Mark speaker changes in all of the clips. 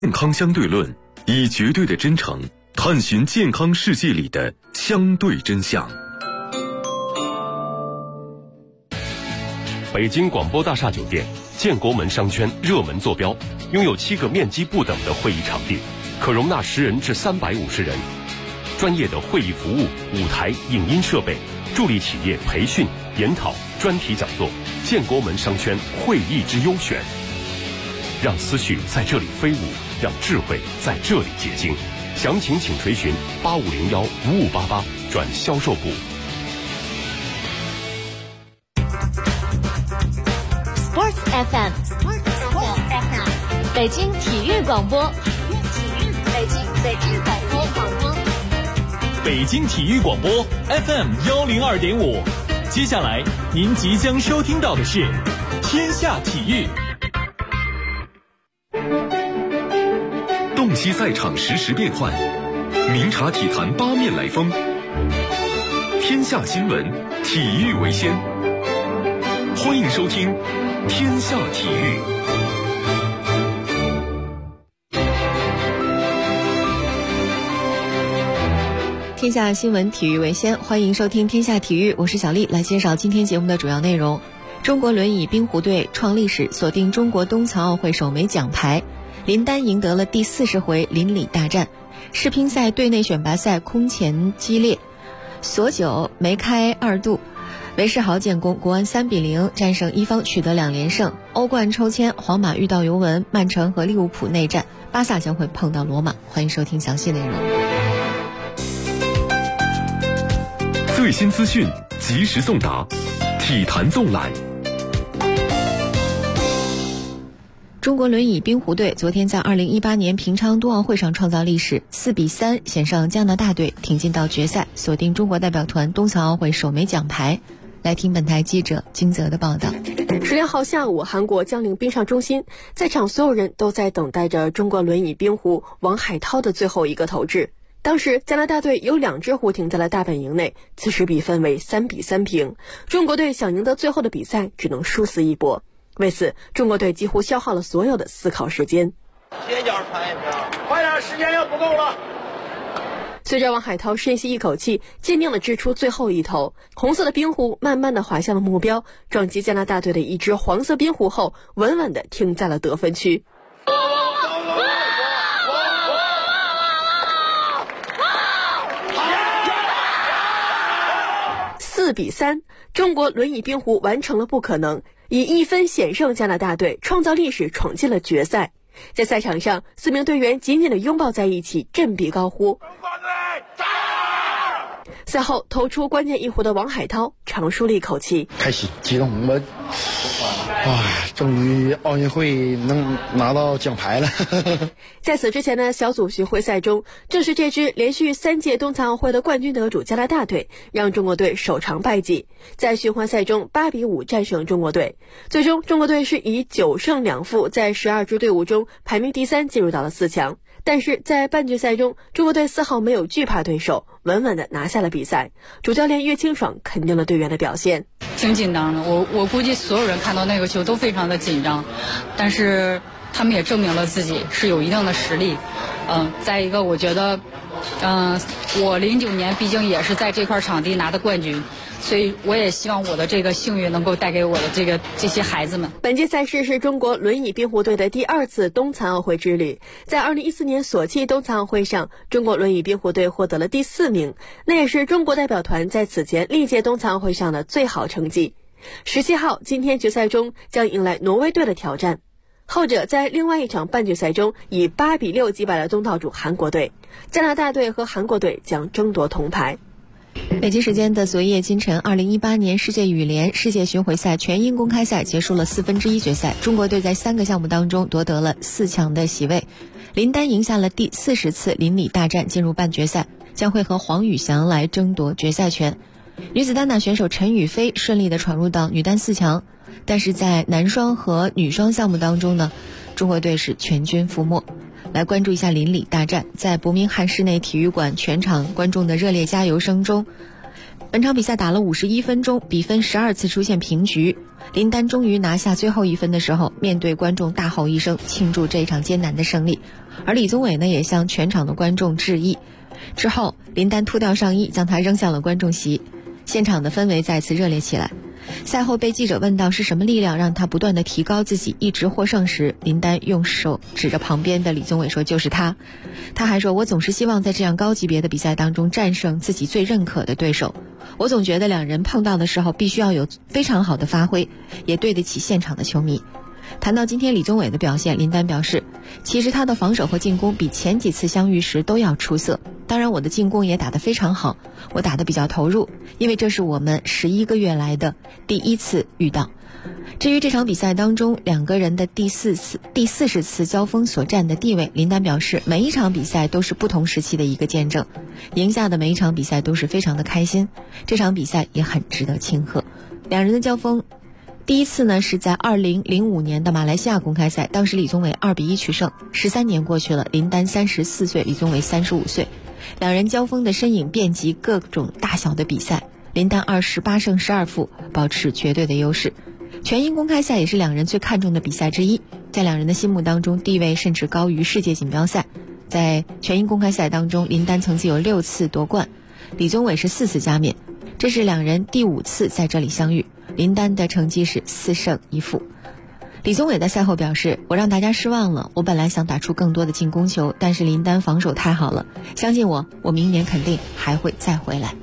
Speaker 1: 健康相对论，以绝对的真诚探寻健康世界里的相对真相。
Speaker 2: 北京广播大厦酒店建国门商圈热门坐标，拥有7个面积不等的会议场地，可容纳10人至350人。专业的会议服务、舞台、影音设备，助力企业培训、研讨、专题讲座。建国门商圈会议之优选，让思绪在这里飞舞，让智慧在这里结晶。详情请垂询8501-5588转销售部。
Speaker 3: Sports FM， 北京体育广播，
Speaker 4: 北京体育广播 FM 102.5。接下来您即将收听到的是天下体育。
Speaker 1: 洞悉赛场实时变幻，明察体坛八面来风。天下新闻，体育为先。欢迎收听天下体育。
Speaker 5: 天下新闻，体育为先，欢迎收听天下体育，我是小丽，来介绍今天节目的主要内容。中国轮椅冰壶队创历史，锁定中国冬残奥会首枚奖牌。林丹赢得了第40回邻里大战。世乒赛队内选拔赛空前激烈，索九梅开2度，韦世豪建功，国安3-0战胜伊方，取得2连胜。欧冠抽签，皇马遇到尤文，曼城和利物浦内战，巴萨将会碰到罗马。欢迎收听详细内容。
Speaker 1: 最新资讯，及时送达，体坛纵览。
Speaker 5: 中国轮椅冰壶队昨天在2018年平昌冬奥会上创造历史，4-3险胜加拿大队，挺进到决赛，锁定中国代表团冬残奥会首枚奖牌。来听本台记者金泽的报道。
Speaker 6: 16号下午，韩国江陵冰上中心，在场所有人都在等待着中国轮椅冰壶王海涛的最后一个投掷。当时加拿大队有2只壶停在了大本营内，此时比分为3-3平。中国队想赢得最后的比赛，只能殊死一搏。为此，中国队几乎消耗了所有的思考时间。
Speaker 7: 斜角传一条，快点，时间要不够了。
Speaker 6: 随着王海涛深吸一口气，坚定地掷出最后一投，红色的冰壶慢慢地滑向了目标，撞击加拿大队的一只黄色冰壶后，稳稳地停在了得分区。4-3，中国轮椅冰壶完成了不可能，以1分险胜加拿大队，创造历史，闯进了决赛。在赛场上，4名队员紧紧地拥抱在一起，振臂高呼。赛后投出关键一壶的王海涛长舒了一口气，
Speaker 8: 开心激动，我终于奥运会能拿到奖牌了。
Speaker 6: 在此之前的小组巡回赛中，正是这支连续3届冬残奥会的冠军得主加拿大队，让中国队首尝败绩，在循环赛中8-5战胜中国队。最终中国队是以9胜2负，在12支队伍中排名第3，进入到了4强。但是在半决赛中，中国队丝毫没有惧怕对手，稳稳地拿下了比赛。主教练岳清爽肯定了队员的表现。
Speaker 9: 挺紧张的，我估计所有人看到那个球都非常的紧张，但是他们也证明了自己是有一定的实力。再一个，我觉得，我09年毕竟也是在这块场地拿的冠军，所以我也希望我的这个幸运能够带给我的这些孩子们。
Speaker 6: 本届赛事是中国轮椅冰壶队的第2次冬残奥会之旅。在2014年索契冬残奥会上，中国轮椅冰壶队获得了第4名，那也是中国代表团在此前历届冬残奥会上的最好成绩。17号，今天决赛中将迎来挪威队的挑战。后者在另外一场半决赛中以8-6击败了东道主韩国队，加拿大队和韩国队将争夺铜牌。
Speaker 5: 北京时间的昨夜今晨，2018年世界羽联世界巡回赛全英公开赛结束了1/4决赛，中国队在3个项目当中夺得了4强的席位。林丹赢下了第40次邻里大战，进入半决赛，将会和黄宇翔来争夺决赛权。女子单打选手陈雨菲顺利地闯入到女单4强，但是在男双和女双项目当中呢，中国队是全军覆没。来关注一下邻里大战，在伯明翰室内体育馆全场观众的热烈加油声中， 本场比赛打了51分钟，比分12次出现平局。林丹终于拿下最后1分的时候，面对观众大吼一声，庆祝这一场艰难的胜利。而李宗伟呢，也向全场的观众致意。之后，林丹脱掉上衣，将它扔向了观众席，现场的氛围再次热烈起来。赛后被记者问到是什么力量让他不断地提高自己，一直获胜时，林丹用手指着旁边的李宗伟说：“就是他。”他还说：“我总是希望在这样高级别的比赛当中战胜自己最认可的对手。我总觉得两人碰到的时候必须要有非常好的发挥，也对得起现场的球迷。”谈到今天李宗伟的表现，林丹表示，其实他的防守和进攻比前几次相遇时都要出色，当然我的进攻也打得非常好，我打得比较投入，因为这是我们11个月来的第一次遇到。至于这场比赛当中两个人的第40次交锋所占的地位，林丹表示，每一场比赛都是不同时期的一个见证，赢下的每一场比赛都是非常的开心，这场比赛也很值得庆贺。两人的交锋第一次呢是在2005年的马来西亚公开赛，当时李宗伟2比1取胜。13年过去了，林丹34岁，李宗伟35岁，两人交锋的身影遍及各种大小的比赛，林丹28胜12负，保持绝对的优势。全英公开赛也是两人最看重的比赛之一，在两人的心目当中地位甚至高于世界锦标赛。在全英公开赛当中，林丹曾经有6次夺冠，李宗伟是4次加冕，这是两人第5次在这里相遇。林丹的成绩是4胜1负。李宗伟在赛后表示，我让大家失望了，我本来想打出更多的进攻球，但是林丹防守太好了，相信我明年肯定还会再回来。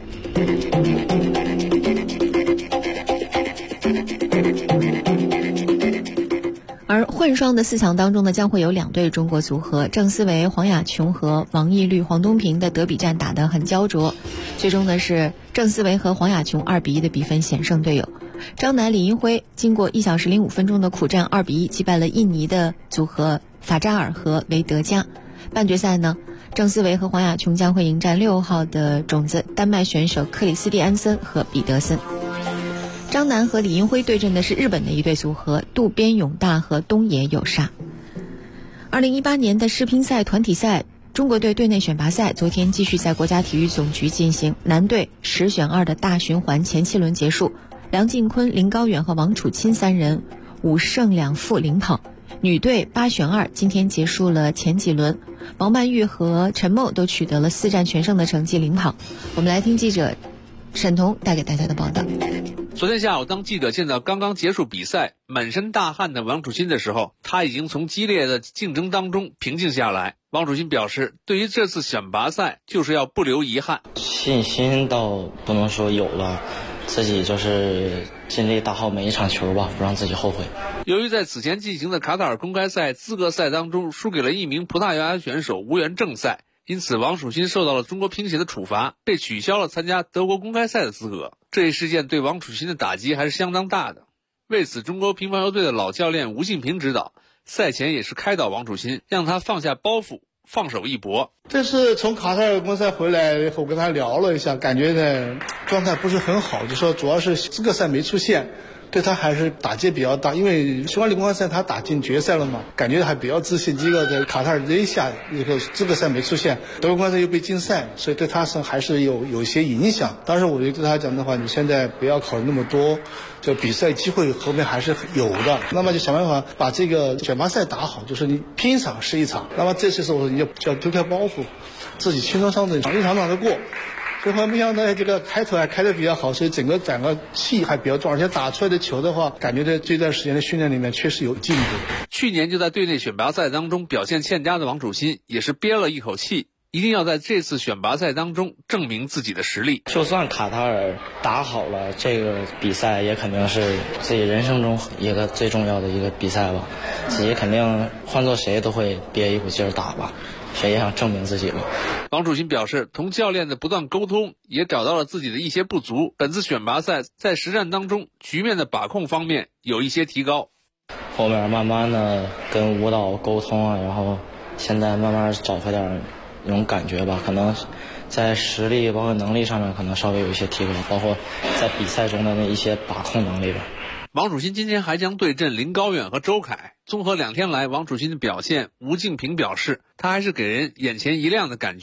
Speaker 5: 而混双的4强当中呢，将会有2对中国组合，郑思维、黄雅琼和王懿律、黄东萍的德比战打得很焦灼，最终呢是郑思维和黄雅琼2比1的比分险胜队友。张楠、李英辉经过1小时05分钟的苦战，2比1击败了印尼的组合法扎尔和维德加。半决赛呢，郑思维和黄雅琼将会迎战6号的种子丹麦选手克里斯蒂安森和彼得森。张楠和李英辉对阵的是日本的一对组合渡边勇大和东野有沙。2018年的世乒赛团体赛中国队队内选拔赛昨天继续在国家体育总局进行，男队10选2的大循环前7轮结束，梁靖昆、林高远和王楚钦3人5胜2负领跑。女队8选2今天结束了前几轮，王曼玉和陈梦都取得了4战全胜的成绩领跑。我们来听记者沈彤带给大家的报道。
Speaker 10: 昨天下午，当记者见到刚刚结束比赛满身大汗的王楚钦的时候，他已经从激烈的竞争当中平静下来。王楚钦表示，对于这次选拔赛就是要不留遗憾。
Speaker 11: 信心倒不能说有了，自己就是尽力打好每一场球吧，不让自己后悔。
Speaker 10: 由于在此前进行的卡塔尔公开赛资格赛当中输给了一名葡萄牙选手，无缘正赛，因此王楚钦受到了中国乒协的处罚，被取消了参加德国公开赛的资格。这一事件对王楚钦的打击还是相当大的。为此，中国乒乓球队的老教练吴敬平指导，赛前也是开导王楚钦，让他放下包袱，放手一搏。
Speaker 8: 这是从卡塔尔公赛回来以后，跟他聊了一下，感觉呢状态不是很好，就说主要是资格赛没出现，对他还是打击比较大，因为匈牙利公开赛他打进决赛了嘛，感觉还比较自信。这个在卡塔尔这一下以后资格赛没出现，德国公开赛又被禁赛，所以对他是还是有一些影响。当时我就对他讲的话，你现在不要考虑那么多，就比赛机会后面还是有的，那么就想办法把这个选拔赛打好，就是你拼一场是一场。那么这次是我你就要丢开包袱，自己轻松上阵，一场场的过。最后没想到这个开头还开得比较好，所以整个气还比较重，而且打出来的球的话，感觉在这段时间的训练里面确实有进步。
Speaker 10: 去年就在队内选拔赛当中表现欠佳的王楚钦也是憋了一口气，一定要在这次选拔赛当中证明自己的实力。
Speaker 11: 就算卡塔尔打好了，这个比赛也肯定是自己人生中一个最重要的一个比赛吧，自己肯定换做谁都会憋一股劲儿打吧，谁也想证明自己吧。
Speaker 10: 王楚钦表示，同教练的不断沟通也找到了自己的一些不足，本次选拔赛在实战当中局面的把控方面有一些提高。
Speaker 11: 后面慢慢的跟舞蹈沟通啊，然后现在慢慢找回点那种感觉吧，可能在实力包括能力上面可能稍微有一些提高，包括在比赛中的那一些把控能力吧。
Speaker 10: 王楚钦今天还将对阵林高远和周凯。综合2天来王楚钦的表现，吴敬平表示他还是给人眼前一亮的感觉。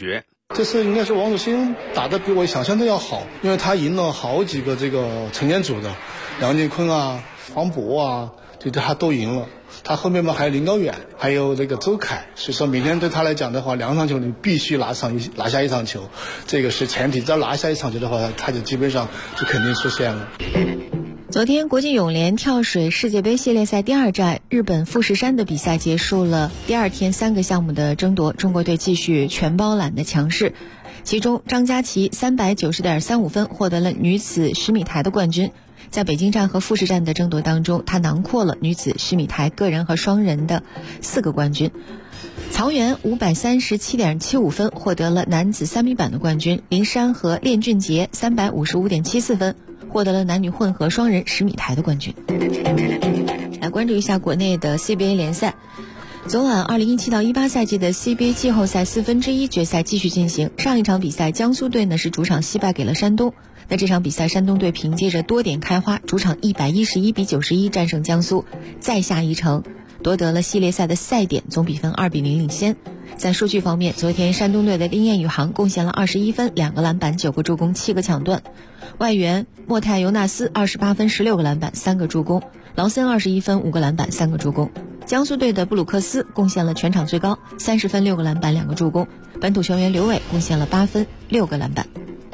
Speaker 8: 这次应该是王楚钦打得比我想象的要好，因为他赢了好几个这个成年组的，梁靖昆啊、黄渤啊，这他都赢了。他后面嘛还有林高远，还有这个周凯，所以说明天对他来讲的话，2场球你必须拿下一场球，这个是前提。只要拿下一场球的话，他就基本上就肯定出线了。
Speaker 5: 昨天国际泳联跳水世界杯系列赛第2站，日本富士山的比赛结束了第2天3个项目的争夺，中国队继续全包揽的强势。其中张家齐 390.35 分获得了女子10米台的冠军。在北京站和富士站的争夺当中，她囊括了女子10米台个人和双人的4个冠军。曹原 537.75 分获得了男子3米板的冠军，林珊和练俊杰 355.74 分获得了男女混合双人10米台的冠军。来关注一下国内的 CBA 联赛。昨晚2017到18赛季的 CBA 季后赛1/4决赛继续进行。上一场比赛江苏队呢是主场惜败给了山东，那这场比赛山东队凭借着多点开花，主场111-91战胜江苏，再下一城，夺得了系列赛的赛点，总比分2-0领先。在数据方面，昨天山东队的丁彦雨航贡献了21分、2个篮板、9个助攻、7个抢断。外援莫泰尤纳斯28分、16个篮板、3个助攻，劳森21分、5个篮板、3个助攻。江苏队的布鲁克斯贡献了全场最高30分、6个篮板、2个助攻。本土球员刘伟贡献了8分、6个篮板。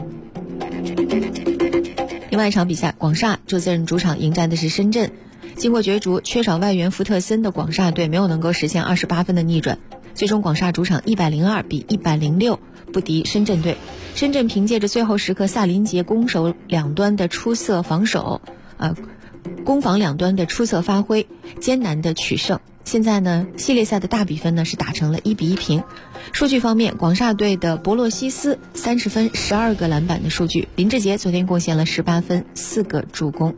Speaker 5: 另外一场比赛，广厦这次主场迎战的是深圳。经过角逐，缺少外援福特森的广厦队没有能够实现28分的逆转，最终广厦主场102-106不敌深圳队。深圳凭借着最后时刻萨林杰攻守两端的出色防守，攻防两端的出色发挥，艰难的取胜。现在呢，系列赛的大比分呢是打成了1-1平。数据方面，广厦队的博洛西斯30分、12个篮板的数据，林志杰昨天贡献了18分、4个助攻。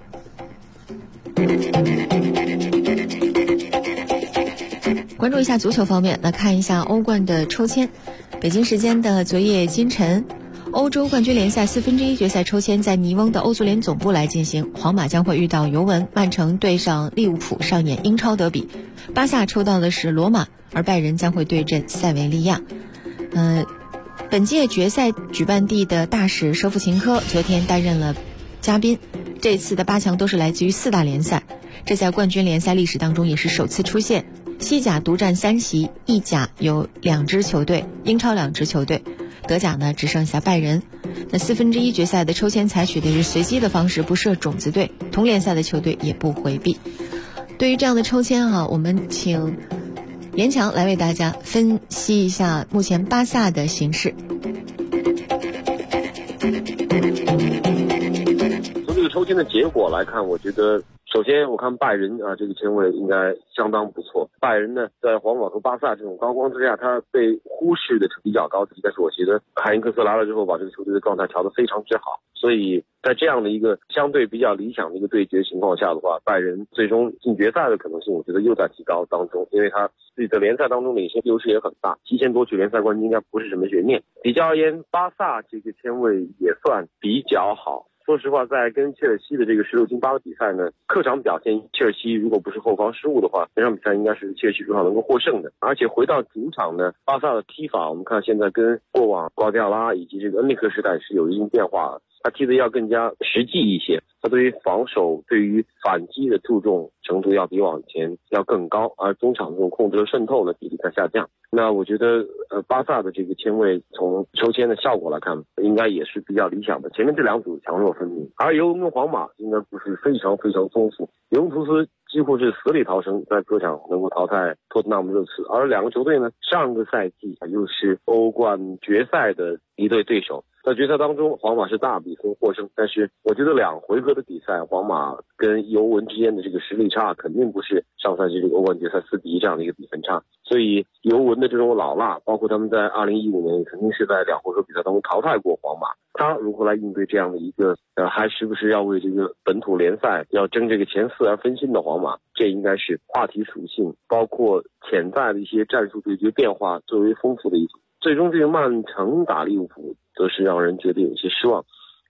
Speaker 5: 关注一下足球方面，来看一下欧冠的抽签。北京时间的昨夜今晨，欧洲冠军联赛1/4决赛抽签在尼翁的欧足联总部来进行，皇马将会遇到尤文，曼城对上利物浦上演英超德比，巴萨抽到的是罗马，而拜仁将会对阵塞维利亚。本届决赛举办地的大使舍甫琴科昨天担任了嘉宾，这次的8强都是来自于4大联赛，这在冠军联赛历史当中也是首次出现。西甲独占3席，意甲有2支球队，英超2支球队，德甲呢只剩下拜仁。那1/4决赛的抽签采取的是随机的方式，不设种子队，同联赛的球队也不回避。对于这样的抽签我们请严强来为大家分析一下目前巴萨的形势。
Speaker 12: 从这个抽签的结果来看，我觉得首先我看拜仁这个签位应该相当不错。拜仁呢在皇马和巴萨这种高光之下，他被忽视的比较高，但是我觉得海因克斯来了之后把这个球队的状态调得非常之好，所以在这样的一个相对比较理想的一个对决情况下的话，拜仁最终进决赛的可能性我觉得又在提高当中，因为他自己的联赛当中领先优势也很大，提前夺取联赛冠军应该不是什么悬念。比较而言，巴萨这个签位也算比较好。说实话，在跟切尔西的这个16进8的比赛呢，客场表现切尔西如果不是后防失误的话，那场比赛应该是切尔西主场能够获胜的。而且回到主场呢，巴萨的踢法我们看现在跟过往瓜迪奥拉以及这个恩里克时代是有一定变化的，他踢得要更加实际一些，他对于防守对于反击的注重程度要比往前要更高，而中场这种控制和渗透呢比例在下降。那我觉得巴萨的这个签位从抽签的效果来看应该也是比较理想的，前面这2组强弱分明。而尤文跟皇马应该不是非常非常丰富，尤文图斯几乎是死里逃生，在客场能够淘汰托特纳姆热刺，而2个球队呢上个赛季又是欧冠决赛的一对对手，在决赛当中皇马是大比分获胜，但是我觉得2回合的比赛皇马跟尤文之间的这个实力差肯定不是上赛季这个欧冠决赛4-1这样的一个比分差，所以尤文的这种老辣，包括他们在2015年肯定是在2回合比赛当中淘汰过皇马，他如何来应对这样的一个还时不时要为这个本土联赛要争这个前4而分心的皇马，这应该是话题属性包括潜在的一些战术对决变化最为丰富的一组。最终这个曼城打利物浦则是让人觉得有些失望。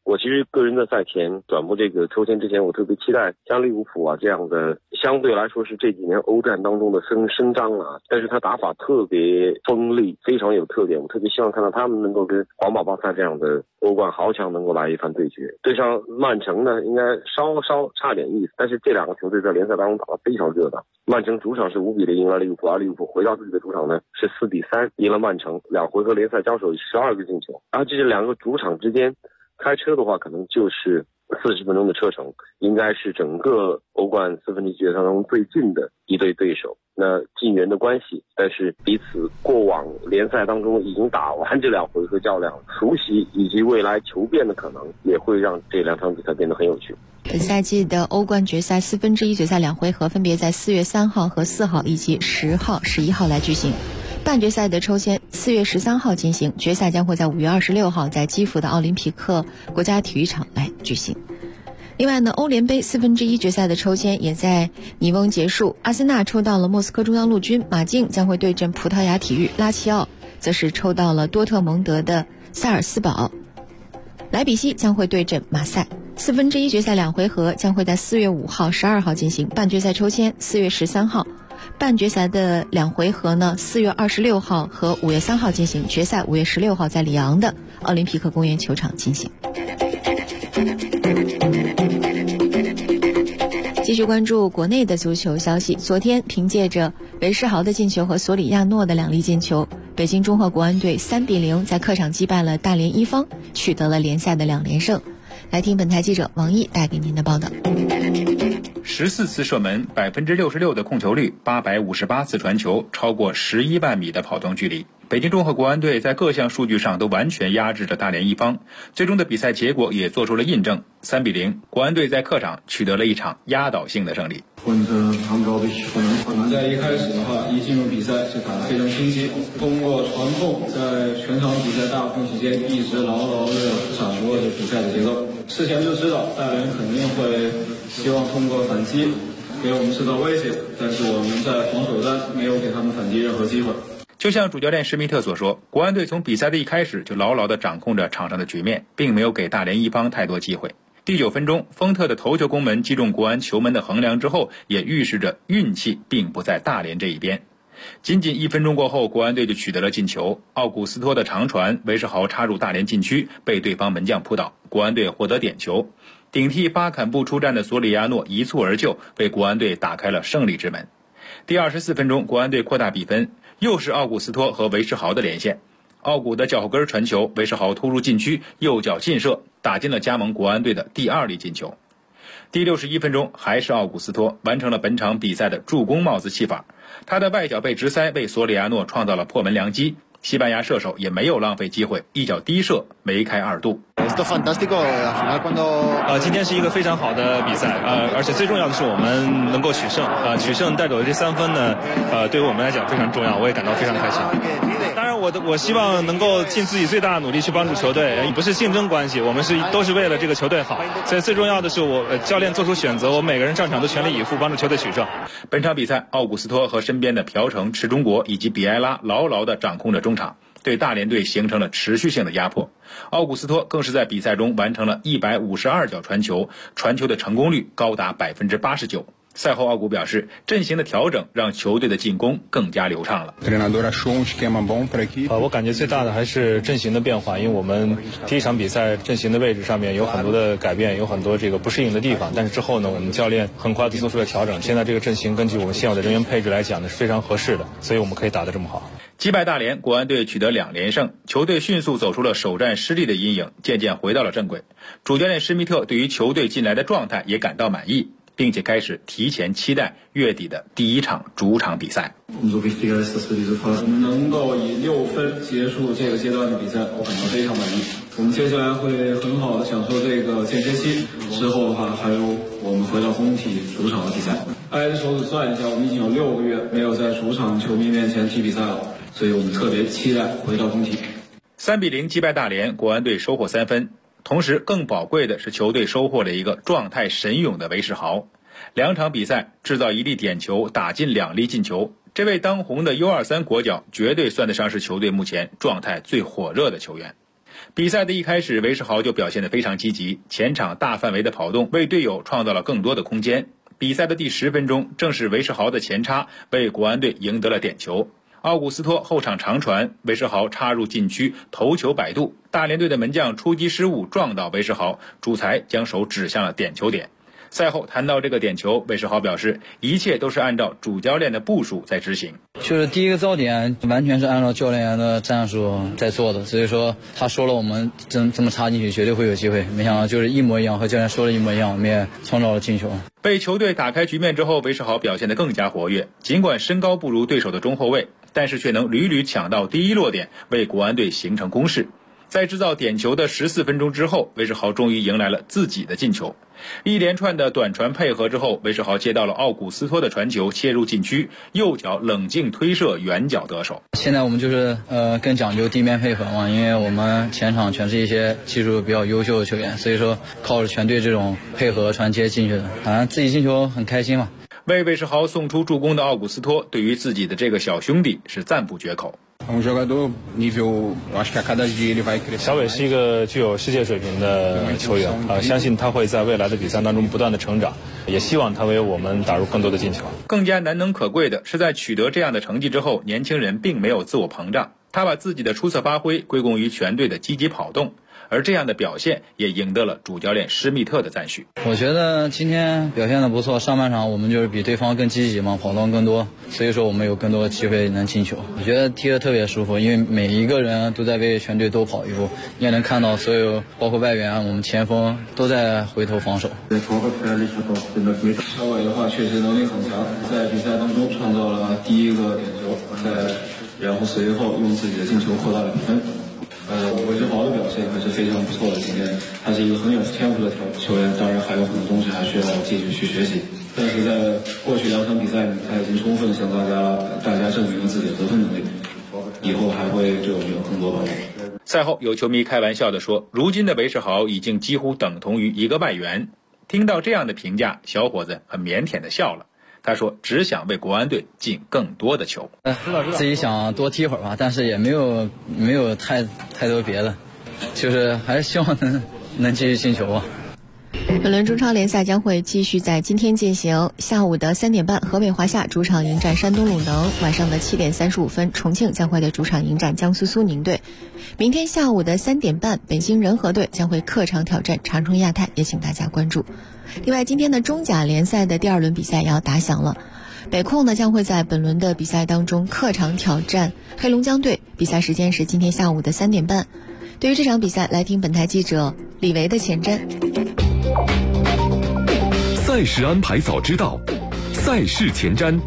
Speaker 12: 我其实个人在赛前转播这个抽签之前，我特别期待像利物浦啊这样的，相对来说是这几年欧战当中的声张啊，但是他打法特别锋利，非常有特点。我特别希望看到他们能够跟皇马、巴萨这样的欧冠豪强能够来一番对决。对上曼城呢，应该稍差点意思，但是这两个球队在联赛当中打得非常热闹。曼城主场是5-0赢了利物浦，而利物浦回到自己的主场呢是4-3赢了曼城，2回合联赛交手12个进球。而这两个主场之间开车的话，可能就是40分钟的车程，应该是整个欧冠4分之一决赛当中最近的一对对手。那近缘的关系，但是彼此过往联赛当中已经打完这2回合较量，熟悉以及未来求变的可能，也会让这2场比赛变得很有趣。
Speaker 5: 本赛季的欧冠决赛4分之一决赛2回合分别在4月3号和4号以及10号、11号来举行。半决赛的抽签4月13号进行，决赛将会在5月26号在基辅的奥林匹克国家体育场来举行。另外呢，欧联杯4分之一决赛的抽签也在尼翁结束，阿森纳抽到了莫斯科中央陆军，马竞将会对阵葡萄牙体育，拉齐奥则是抽到了多特蒙德的萨尔斯堡，莱比锡将会对阵马赛。4分之一决赛2回合将会在4月5号、12号进行，半决赛抽签4月13号，半决赛的2回合呢4月26号和5月3号进行，决赛5月16号在里昂的奥林匹克公园球场进行。继续关注国内的足球消息，昨天凭借着韦世豪的进球和索里亚诺的2粒进球，北京中赫国安队3-0在客场击败了大连一方，取得了联赛的2连胜。来听本台记者王毅带给您的报道。
Speaker 13: 14次射门，66%的控球率，858次传球，超过11万米的跑动距离。北京中赫国安队在各项数据上都完全压制着大连一方，最终的比赛结果也做出了印证，3-0，国安队在客场取得了一场压倒性的胜利。
Speaker 14: 我们在一开始的话，一进入比赛就打得非常清晰，通过传控，在全场比赛大部分时间一直牢牢地掌握着比赛的节奏。事前就知道大连肯定会希望通过反击给我们制造威胁，但是我们在防守端没有给他们反击任何机会。
Speaker 13: 就像主教练施密特所说，国安队从比赛的一开始就牢牢地掌控着场上的局面，并没有给大连一方太多机会。第9分钟，丰特的头球攻门击中国安球门的横梁之后，也预示着运气并不在大连这一边。仅仅1分钟过后，国安队就取得了进球，奥古斯托的长传，韦世豪插入大连禁区，被对方门将扑倒，国安队获得点球。顶替巴坎布出战的索里亚诺一蹴而就，为国安队打开了胜利之门。第24分钟，国安队扩大比分，又是奥古斯托和韦世豪的连线。奥古的脚后跟传球，韦世豪突入禁区，右脚劲射，打进了加盟国安队的第2粒进球。第61分钟，还是奥古斯托完成了本场比赛的助攻帽子戏法，他的外脚背直塞为索里亚诺创造了破门良机，西班牙射手也没有浪费机会，一脚低射梅开2度。
Speaker 15: 今天是一个非常好的比赛，而且最重要的是我们能够取胜，取胜带走的这3分呢，对于我们来讲非常重要，我也感到非常开心。当然我希望能够尽自己最大的努力去帮助球队，不是竞争关系，我们都是为了这个球队好，所以最重要的是我教练做出选择，我们每个人上场都全力以赴帮助球队取胜。
Speaker 13: 本场比赛，奥古斯托和身边的朴成、池中国以及比埃拉牢牢地掌控着中场，对大连队形成了持续性的压迫。奥古斯托更是在比赛中完成了152脚传球，传球的成功率高达89%。赛后奥古表示，阵型的调整让球队的进攻更加流畅了。
Speaker 15: 我感觉最大的还是阵型的变化，因为我们第一场比赛阵型的位置上面有很多的改变，有很多这个不适应的地方，但是之后呢，我们教练很快地做出了调整，现在这个阵型根据我们现有的人员配置来讲呢是非常合适的，所以我们可以打得这么好。
Speaker 13: 击败大连，国安队取得2连胜，球队迅速走出了首战失利的阴影，渐渐回到了正轨。主教练施密特对于球队近来的状态也感到满意，并且开始提前期待月底的第1场主场比赛。
Speaker 14: 我们能够以6分结束这个阶段的比赛，我感到非常满意。我们接下来会很好的享受这个间歇期，之后的话还有我们回到工体主场的比赛。挨着手指算一下，我们已经有6个月没有在主场球迷面前踢比赛了，所以我们特别期待回到工体。
Speaker 13: 3-0击败大连，国安队收获3分。同时更宝贵的是球队收获了一个状态神勇的韦世豪，2场比赛制造1粒点球，打进2粒进球，这位当红的 U23 国脚绝对算得上是球队目前状态最火热的球员。 比赛的一开始，韦世豪就表现得非常积极，前场大范围的跑动，为队友创造了更多的空间。比赛的第10分钟，正是韦世豪的前插为国安队赢得了点球。奥古斯托后场长传，韦世豪插入禁区，头球摆渡，大连队的门将出击失误撞到韦世豪，主裁将手指向了点球点。赛后谈到这个点球，韦世豪表示，一切都是按照主教练的部署在执行。
Speaker 16: 就是第一个造点完全是按照教练员的战术在做的，所以说他说了我们这么插进去绝对会有机会，没想到就是一模一样，和教练说的一模一样，我们也创造了进球。
Speaker 13: 被球队打开局面之后，韦世豪表现得更加活跃，尽管身高不如对手的中后卫，但是却能屡屡抢到第一落点，为国安队形成攻势。在制造点球的14分钟之后，韦世豪终于迎来了自己的进球。一连串的短传配合之后，韦世豪接到了奥古斯托的传球，切入禁区，右脚冷静推射，远角得手。
Speaker 16: 现在我们就是更讲究地面配合嘛，因为我们前场全是一些技术比较优秀的球员，所以说靠着全队这种配合传接进去的，反正自己进球很开心嘛。
Speaker 13: 为韦世豪送出助攻的奥古斯托对于自己的这个小兄弟是赞不绝口。
Speaker 15: 小韦是一个具有世界水平的球员，相信他会在未来的比赛当中不断的成长，也希望他为我们打入更多的进球。
Speaker 13: 更加难能可贵的是，在取得这样的成绩之后，年轻人并没有自我膨胀，他把自己的出色发挥归功于全队的积极跑动，而这样的表现也赢得了主教练施密特的赞许。
Speaker 16: 我觉得今天表现得不错，上半场我们就是比对方更积极嘛，跑动更多，所以说我们有更多的机会能进球。我觉得踢得特别舒服，因为每一个人都在为全队多跑一步，你也能看到所有包括外援我们前锋都在回头防守。
Speaker 14: 小韦的话确实能力很强，在比赛当中创造了第一个点球，然后随后用自己的进球扩大了比分。韦世豪的表现还是非常不错的，今天他是一个很有天赋的球员，当然还有很多东西还需要继续去学习。但是在过去2场比赛里，他已经充分向大家证明了自己的得分能力，以后还会对我们有更多帮助。
Speaker 13: 赛后有球迷开玩笑地说，如今的韦世豪已经几乎等同于一个外援。听到这样的评价，小伙子很腼腆地笑了。他说只想为国安队进更多的球。
Speaker 16: 自己想多踢会儿吧，但是也没有太多别的，就是还是希望能继续进球啊。
Speaker 5: 本轮中超联赛将会继续在今天进行，下午的3点半，河北华夏主场迎战山东鲁能；晚上的7点35分，重庆将会在主场迎战江苏苏宁队。明天下午的3点半，北京人和队将会客场挑战长春亚泰，也请大家关注。另外，今天的中甲联赛的第2轮比赛要打响了，北控呢将会在本轮的比赛当中客场挑战黑龙江队，比赛时间是今天下午的3点半。对于这场比赛，来听本台记者李维的前瞻。
Speaker 1: 赛事安排早知道，赛事前瞻。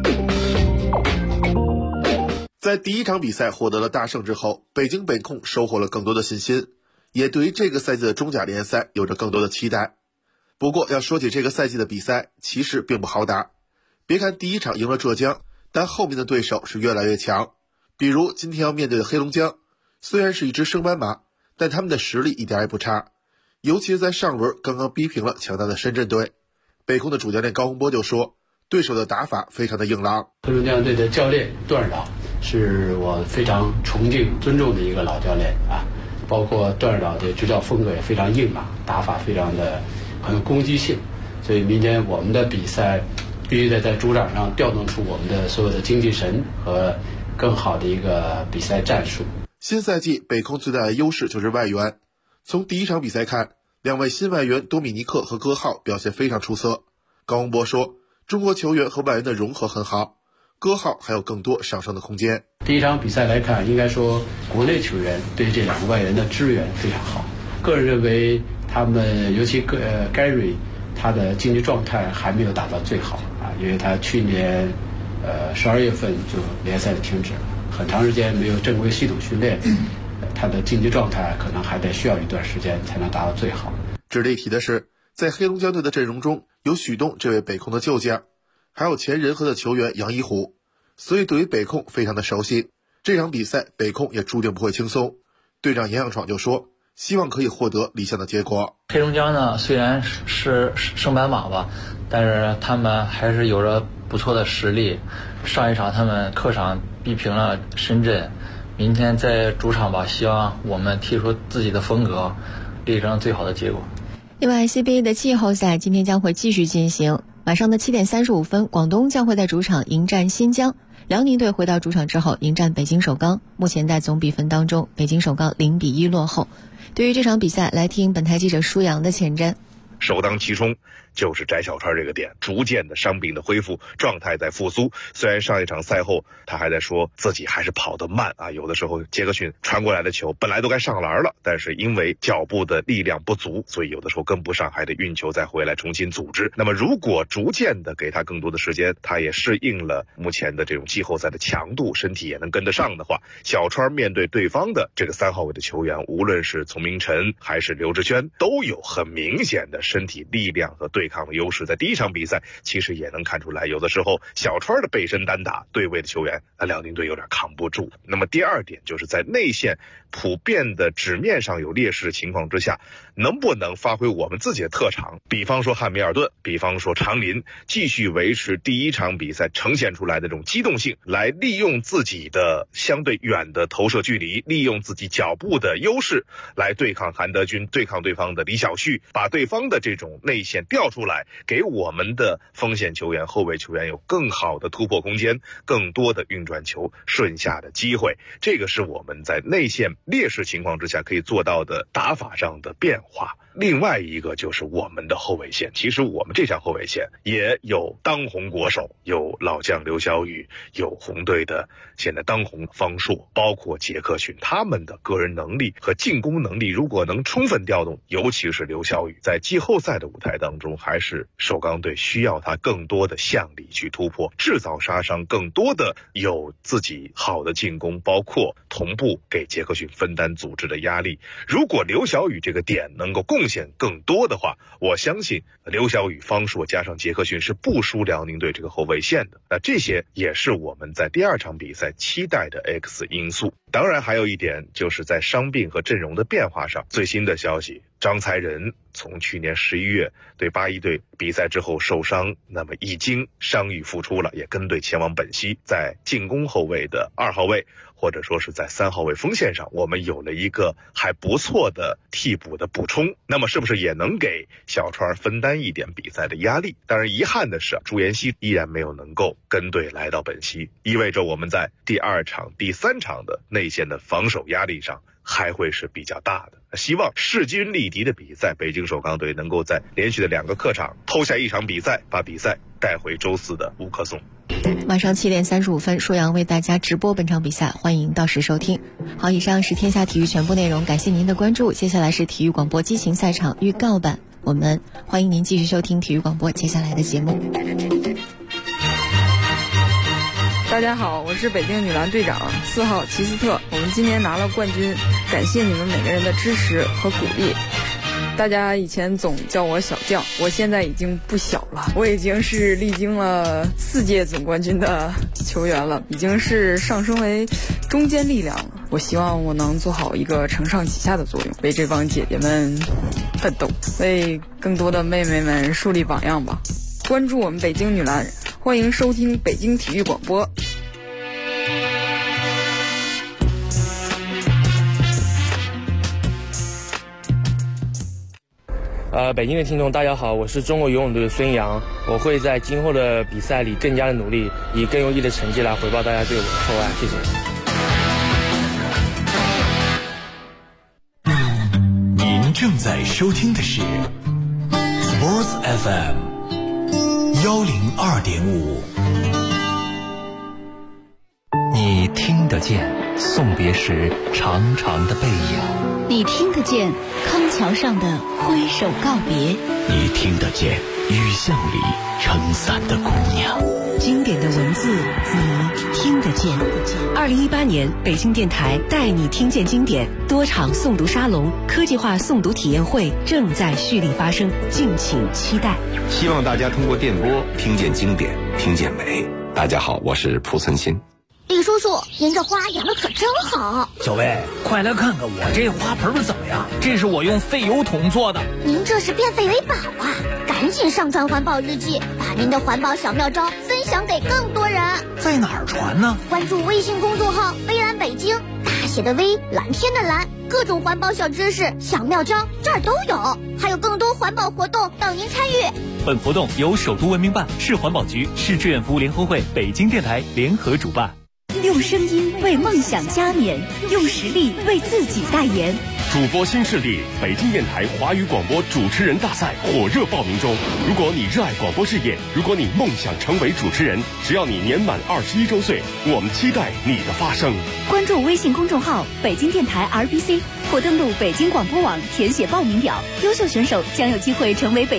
Speaker 17: 在第1场比赛获得了大胜之后，北京北控收获了更多的信心，也对于这个赛季的中甲联赛有着更多的期待。不过要说起这个赛季的比赛，其实并不好打。别看第1场赢了浙江，但后面的对手是越来越强。比如今天要面对的黑龙江，虽然是一支升班马，但他们的实力一点也不差，尤其是在上轮刚刚逼平了强大的深圳队。北控的主教练高洪波就说，对手的打法非常的硬朗。
Speaker 18: 黑龙江队的教练段尔导是我非常崇敬尊重的一个老教练啊，包括段尔导的执教风格也非常硬朗，打法非常的很有攻击性，所以明天我们的比赛必须得在主场上调动出我们的所有的精气神和更好的一个比赛战术。
Speaker 17: 新赛季北控最大的优势就是外援，从第1场比赛看，2位新外援多米尼克和戈浩表现非常出色。高洪波说，中国球员和外援的融合很好，戈浩还有更多上升的空间。
Speaker 18: 第1场比赛来看，应该说国内球员对这2个外援的支援非常好。个人认为他们尤其Gary 他的竞技状态还没有达到最好啊，因为他去年12月份就联赛停止了，很长时间没有正规系统训练，他的竞技状态可能还得需要一段时间才能达到最好。
Speaker 17: 值得一提的是，在黑龙江队的阵容中有许东这位北控的旧将，还有前人和的球员杨一虎，所以对于北控非常的熟悉。这场比赛北控也注定不会轻松。队长杨向闯就说，希望可以获得理想的结果。
Speaker 19: 黑龙江呢，虽然是升班马吧，但是他们还是有着不错的实力。上一场他们客场逼平了深圳， 明天在主场吧，希望我们踢出自己的风格，立成最好的结果。
Speaker 5: 另外 CBA 的季后赛今天将会继续进行，晚上的7点35分，广东将会在主场迎战新疆，辽宁队回到主场之后迎战北京首钢。目前在总比分当中，北京首钢0-1落后。对于这场比赛，来听本台记者舒阳的前瞻。
Speaker 20: 首当其冲就是翟小川这个点，逐渐的伤病的恢复，状态在复苏。虽然上一场赛后他还在说自己还是跑得慢啊，有的时候杰克逊传过来的球本来都该上篮了，但是因为脚步的力量不足，所以有的时候跟不上，还得运球再回来重新组织。那么如果逐渐的给他更多的时间，他也适应了目前的这种季后赛的强度，身体也能跟得上的话，小川面对对方的这个3号位的球员，无论是丛明晨还是刘志轩，都有很明显的身体力量和对抗的优势。在第一场比赛其实也能看出来，有的时候小川的背身单打对位的球员，辽宁队有点扛不住。那么第二点就是在内线普遍的纸面上有劣势的情况之下，能不能发挥我们自己的特长，比方说汉密尔顿，比方说长林，继续维持第一场比赛呈现出来的这种机动性，来利用自己的相对远的投射距离，利用自己脚步的优势来对抗韩德君，对抗对方的李晓旭，把对方的这种内线调出来，给我们的锋线球员、后卫球员有更好的突破空间，更多的运转球顺下的机会。这个是我们在内线劣势情况之下可以做到的打法上的变化。另外一个就是我们的后卫线，其实我们这条后卫线也有当红国手，有老将刘晓宇，有红队的现在当红方硕，包括杰克逊，他们的个人能力和进攻能力如果能充分调动，尤其是刘晓宇在季后赛的舞台当中，还是首钢队需要他更多的向里去突破，制造杀伤，更多的有自己好的进攻，包括同步给杰克逊分担组织的压力。如果刘晓宇这个点能够贡献更多的话，我相信刘晓宇、方硕加上杰克逊是不输辽宁队这个后卫线的。那这些也是我们在第二场比赛期待的 X 因素。当然还有一点就是在伤病和阵容的变化上，最新的消息，张才仁从去年11月对81队比赛之后受伤，那么已经伤愈复出了，也跟队前往本溪，在进攻后卫的2号位或者说是在3号位锋线上，我们有了一个还不错的替补的补充，那么是不是也能给小川分担一点比赛的压力？当然遗憾的是朱彦西依然没有能够跟队来到本溪，意味着我们在第2场、第3场的内线的防守压力上还会是比较大的。希望势均力敌的比赛，北京首钢队能够在连续的2个客场偷下1场比赛，把比赛带回周4的乌克松。
Speaker 5: 晚上7点35分，舒阳为大家直播本场比赛，欢迎到时收听。好，以上是天下体育全部内容，感谢您的关注。接下来是体育广播激情赛场预告版，我们欢迎您继续收听体育广播接下来的节目。
Speaker 21: 大家好，我是北京女篮队长4号齐斯特，我们今年拿了冠军，感谢你们每个人的支持和鼓励。大家以前总叫我小将，我现在已经不小了，我已经是历经了4届总冠军的球员了，已经是上升为中坚力量了。我希望我能做好一个承上启下的作用，为这帮姐姐们奋斗，为更多的妹妹们树立榜样吧。关注我们北京女篮，欢迎收听北京体育广播。
Speaker 22: 北京的听众大家好，我是中国游泳队的孙杨，我会在今后的比赛里更加的努力，以更优异的成绩来回报大家对我的厚爱，谢
Speaker 4: 谢。您正在收听的是 Sports FM 102.5，
Speaker 23: 你听得见送别时长长的背影，
Speaker 3: 你听得见康桥上的挥手告别，
Speaker 23: 你听得见雨巷里撑伞的姑娘。
Speaker 24: 经典的文字，你听得见。2018年，北京电台带你听见经典多场诵读沙龙、科技化诵读体验会正在蓄力发生，敬请期待。
Speaker 25: 希望大家通过电波听见经典，听见美。大家好，我是蒲存昕。
Speaker 26: 李叔叔，您这花养得可真好。
Speaker 27: 小薇，快来看看我这花盆怎么样？这是我用废油桶做的。
Speaker 26: 您这是变废为宝啊！赶紧上传环保日记，把您的环保小妙招分享给更多人。
Speaker 27: 在哪儿传呢？
Speaker 26: 关注微信公众号“微蓝北京”，打写的 V， 蓝天的蓝，各种环保小知识、小妙招这儿都有，还有更多环保活动等您参与。
Speaker 4: 本活动由首都文明办、市环保局、市志愿服务联合会、北京电台联合主办。
Speaker 3: 用声音为梦想加冕，用实力为自己代言。
Speaker 2: 主播新势力北京电台华语广播主持人大赛火热报名中。如果你热爱广播事业，如果你梦想成为主持人，只要你年满21周岁，我们期待你的发声。
Speaker 3: 关注微信公众号北京电台 RBC 或登录北京广播网填写报名表，优秀选手将有机会成为北